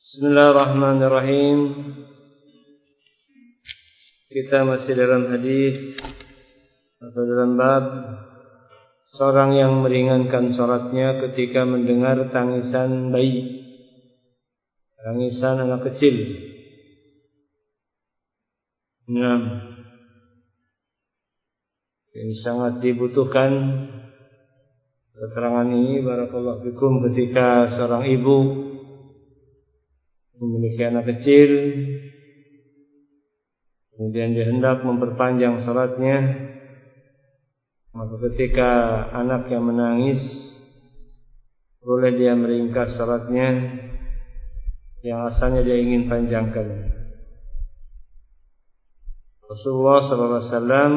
Bismillahirrahmanirrahim. Kita masih dalam hadis atau dalam bab seorang yang meringankan salatnya ketika mendengar tangisan bayi, tangisan anak kecil. Ini sangat dibutuhkan keterangan ini, barakallahu fikum, ketika seorang ibu memiliki anak kecil, kemudian dia hendak memperpanjang salatnya, maka ketika anak yang menangis, boleh dia meringkas salatnya yang asalnya dia ingin panjangkan. Rasulullah SAW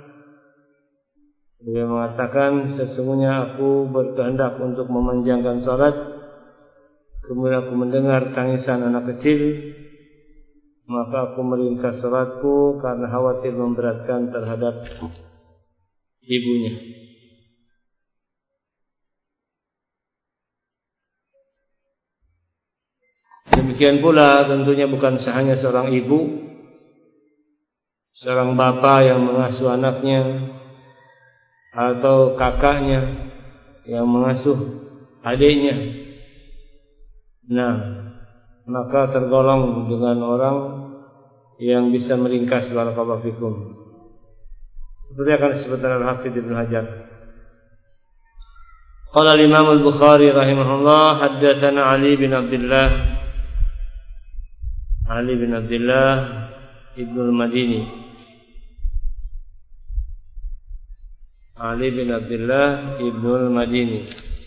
beliau mengatakan, sesungguhnya aku berkehendak untuk memanjangkan salat, kemudian aku mendengar tangisan anak kecil, maka aku meringkas salatku karena khawatir memberatkan terhadap ibunya. Demikian pula tentunya bukan hanya seorang ibu, seorang bapak yang mengasuh anaknya, atau kakaknya yang mengasuh adiknya. Maka tergolong dengan orang yang bisa meringkas, barakallahu fikum. Seperti akan disebutkan Al-Hafidz Ibnu Hajar. Qala al-Imam Al-Bukhari rahimahullah, haddatsana Ali bin Abdullah Ibnu Al-Madini. Ali bin Abdullah Ibnu Al-Madini.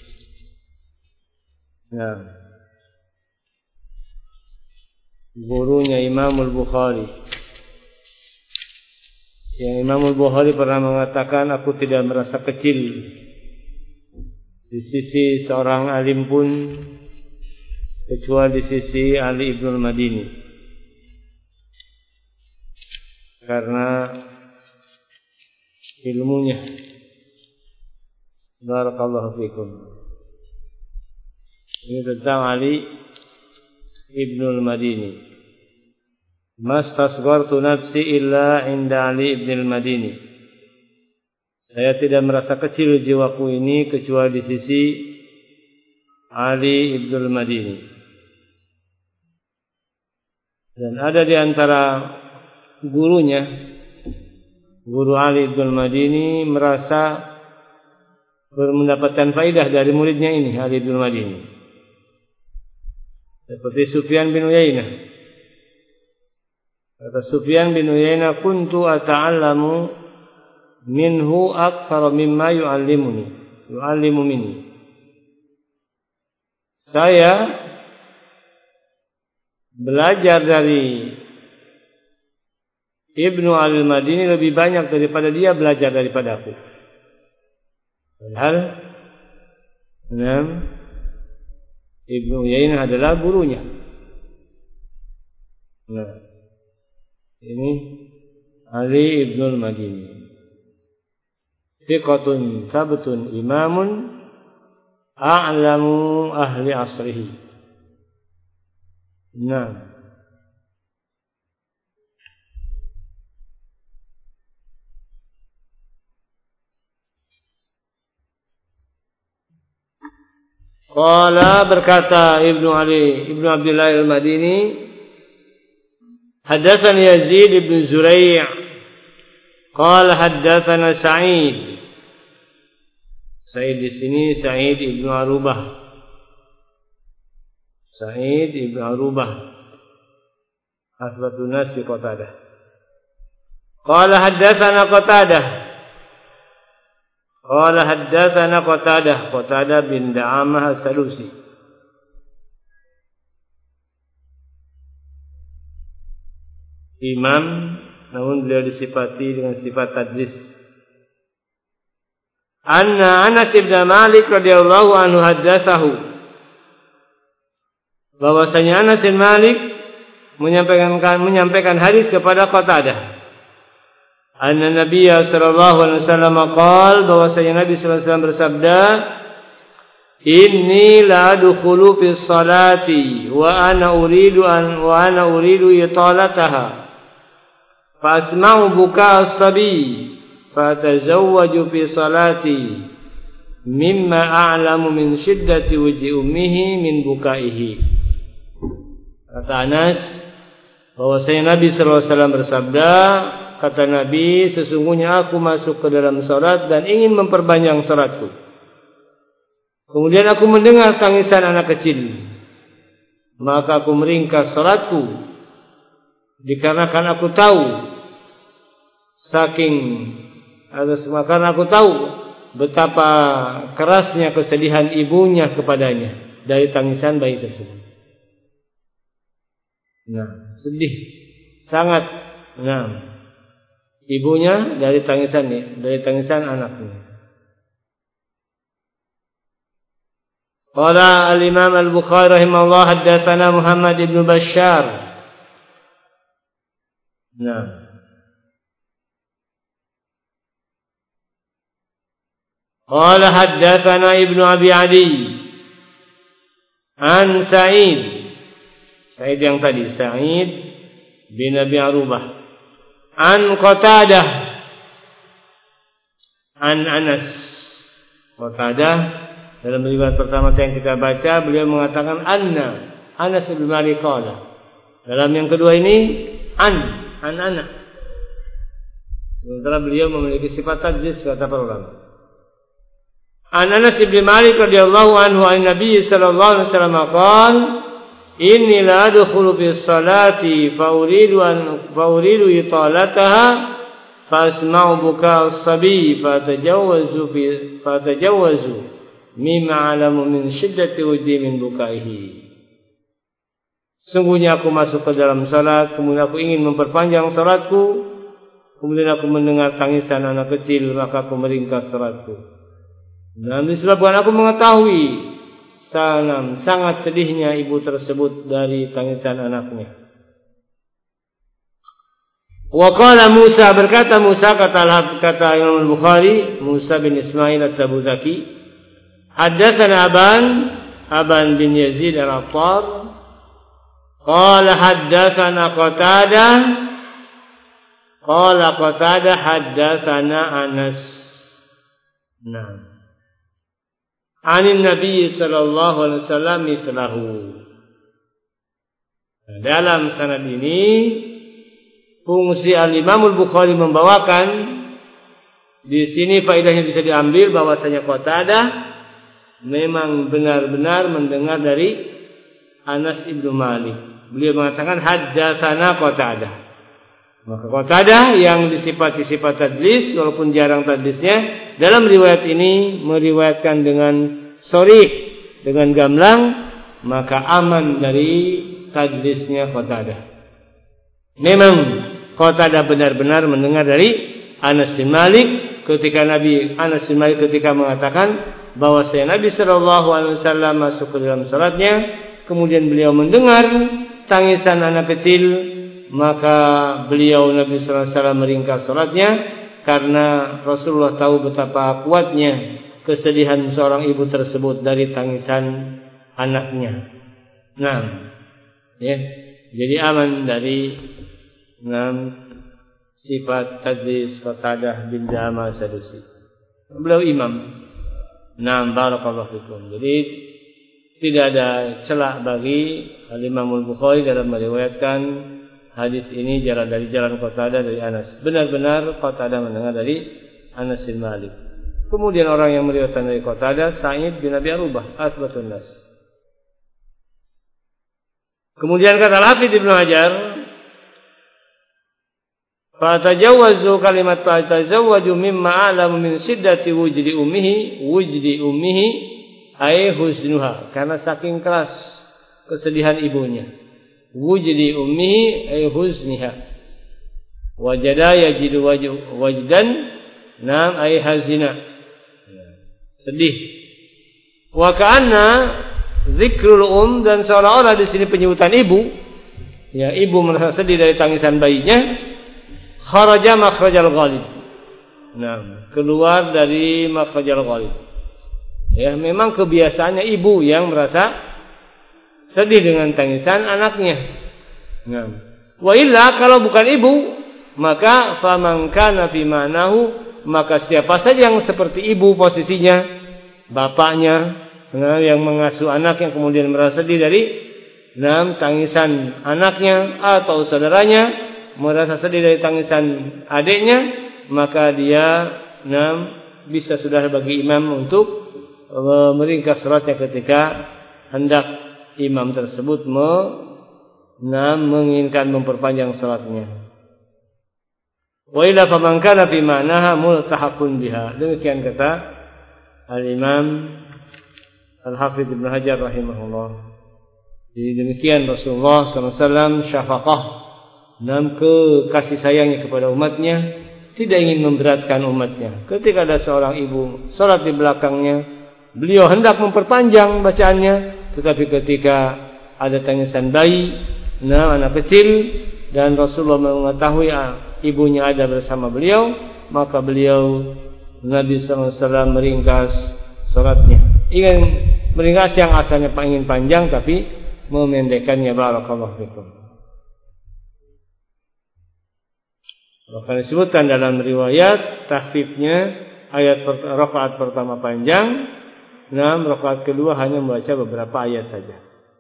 Gurunya Imam Al-Bukhari. Yang Imam Al-Bukhari pernah mengatakan, aku tidak merasa kecil di sisi seorang alim pun kecuali di sisi Ali Ibnu Al-Madini, karena ilmunya. Barakallahu fikum. Ini tentang Ali Ibnu Al-Madini. Mastasghartu nafsi illa inda Ali Ibnu Al-Madini. Saya tidak merasa kecil jiwaku ini kecuali di sisi Ali Ibnu Al-Madini. Dan ada di antara gurunya, guru Ali Ibnu Al-Madini, merasa mendapatkan faidah dari muridnya ini, Ali Ibnu Al-Madini. Seperti Sufyan bin Uyainah. Kata Sufyan bin Uyainah, kuntu ata'allamu minhu aktsara mimma yu'allimu minni. Saya belajar dari Ibnu Al-Madini lebih banyak daripada dia belajar daripada aku. Padahal Ibnu Uyainah adalah gurunya. Ini Ali Ibnu Al-Madini. Thiqatun sabtun imamun a'lamu ahli asrihi. Qala, berkata Ibnu Abdullah Al-Madini, haddatsana Yazid ibn Zurai', qala haddatsana Sa'id. Sa'id di sini Sa'id ibn Arubah. Sa'id ibn Arubah asbatun nas fi Qatadah. Qala haddatsana Qatadah. Qala haddatsana Qatadah bin Da'amah As-Salusi. Imam, namun beliau disifati dengan sifat tadlis. Anna Anas bin Malik radhiyallahu anhu haddatsahu, bahwasanya Anas bin Malik menyampaikan hadis kepada Qatadah. Anna Nabiya sallallahu alaihi wasallam qaal, bahwasanya Nabi sallallahu alaihi wasallam bersabda, Inni la adkhulu fi salati wa ana uridu italataha fa asma'u buka as-sabi fa tazawwaju fi salati mimma a'lamu min shiddati wajhi ummihi min bukaihi. Kata Anas, bahwasanya Nabi sallallahu alaihi wasallam bersabda, kata Nabi, sesungguhnya aku masuk ke dalam salat dan ingin memperpanjang salatku. Kemudian aku mendengar tangisan anak kecil, maka aku meringkas salatku, dikarenakan aku tahu karena aku tahu betapa kerasnya kesedihan ibunya kepadanya dari tangisan bayi tersebut. Nah, sedih sangat. Nah, ibunya dari tangisan anaknya. Qala al-Imam al-Bukhari rahimahullah haddatsana Muhammad ibn Bashar. Nah, qala haddatsana Ibnu Abi Adi an Sa'id yang tadi, Sa'id bin Abi Arubah, an Qatadah an Anas. Qatadah dalam riwayat pertama yang kita baca, beliau mengatakan Anas bin Malik qala. Dalam yang kedua ini anak. Sementara beliau memiliki sifat tadlis, kata para ulama. An Anas bin Malik radhiyallahu anhu an Nabi sallallahu alaihi wasallam qala, inni la adkhulu fi salati fa uridu italataha fa asma'u buka as-sabi fa tajawwazu mimma 'alamu min shiddati wajhi min bukaihi. Sungguhnya aku masuk ke dalam salat, kemudian aku ingin memperpanjang salatku, kemudian aku mendengar tangisan anak kecil, maka aku meringkas salatku. Dan disebabkan aku mengetahui sangat sedihnya ibu tersebut dari tangisan anaknya. Wa qala Musa, berkata Musa, kata Imam Al-Bukhari, Musa bin Ismail At-Tabuzaki, haddatsana Aban bin Yazid Al-Attar, qala haddatsana Qatadah haddatsana Anas. Nah, anin Nabi sallallahu alaihi wasallam mislahu. Dalam sanad ini fungsi Al-Imam Al-Bukhari membawakan, di sini faedahnya bisa diambil bahwasanya Qatadah memang benar-benar mendengar dari Anas ibnu Malik. Beliau mengatakan haddatsana Qatadah. Maka Qatadah yang disifati sifat tadlis, walaupun jarang tadlisnya, dalam riwayat ini meriwayatkan dengan sharih, dengan gamblang, maka aman dari tadlisnya Qatadah. Memang Qatadah benar-benar mendengar dari Anas bin Malik ketika Anas bin Malik ketika mengatakan bahwa Nabi sallallahu alaihi wasallam masuk ke dalam salatnya, kemudian beliau mendengar tangisan anak kecil, maka Nabi sallallahu alaihi wasallam meringkas salatnya karena Rasulullah tahu betapa kuatnya kesedihan seorang ibu tersebut dari tangisan anaknya. Nah, ya, jadi aman dari sifat tadlis Qatadah bin Dama Sadusi. Beliau imam. Nah, barakallahu fikum. Jadi tidak ada celah bagi Al-Imam Al-Bukhari dalam meriwayatkan hadis ini dari jalan Qatadah dari Anas. Benar-benar Qatadah mendengar dari Anas bin Malik. Kemudian orang yang meriwayatkan dari Qatadah, Sa'id bin Abi Arubah, asbatun nas. Kemudian kata Al-Hafidz Ibnu Hajar, fatajawwazu kalimat fatajawwaju mimma a'lamu min shiddati wujdi ummihi ay huznuha, karena saking keras kesedihan ibunya. Wujdi ummihi ay huzniha. Wajada yajidu wajdan nam ay hazina. Sedih. Wa ka'anna zikrul dan seolah-olah di sini penyebutan ibu, ya, ibu merasa sedih dari tangisan bayinya. Kharaja makhrajal ghalib. Nah, keluar dari makhrajal ghalib. Ya, memang kebiasaannya ibu yang merasa sedih dengan tangisan anaknya. Nah, wa illa kalau bukan ibu, maka faman kana fi ma'nahu, maka siapa saja yang seperti ibu posisinya, bapaknya, yang mengasuh anaknya kemudian merasa sedih dari tangisan anaknya, atau saudaranya merasa sedih dari tangisan adiknya, maka dia bisa sudah bagi imam untuk meringkas salatnya ketika hendak imam tersebut menginginkan memperpanjang salatnya. Wa illa faman kana fi ma'naha multahaqun biha. Demikian kata Al-Imam Al-Hafidz Ibnu Hajar rahimahullah. Jadi demikian Rasulullah SAW syafaqah dan kasih sayangnya kepada umatnya, tidak ingin memberatkan umatnya. Ketika ada seorang ibu salat di belakangnya, beliau hendak memperpanjang bacaannya, tetapi ketika ada tangisan bayi, anak kecil, dan Rasulullah mengetahui ibunya ada bersama beliau, maka beliau Nabi SAW meringkas salatnya. Ingin meringkas yang asalnya ingin panjang, tapi memendekkannya. Barakallahu fikum. Maka disebutkan dalam riwayat tahfifnya, ayat rakaat pertama panjang, rakaat kedua hanya membaca beberapa ayat saja.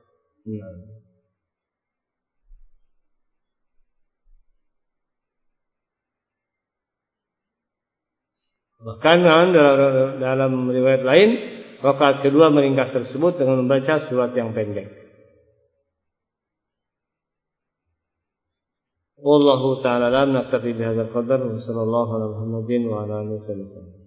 Bahkan dalam riwayat lain, rakaat kedua meringkas tersebut dengan membaca surat yang pendek. Wallahu ta'ala alam, naktafi bihadzal qadar, wa sallallahu ala Muhammadin wa ala alihi wasallam.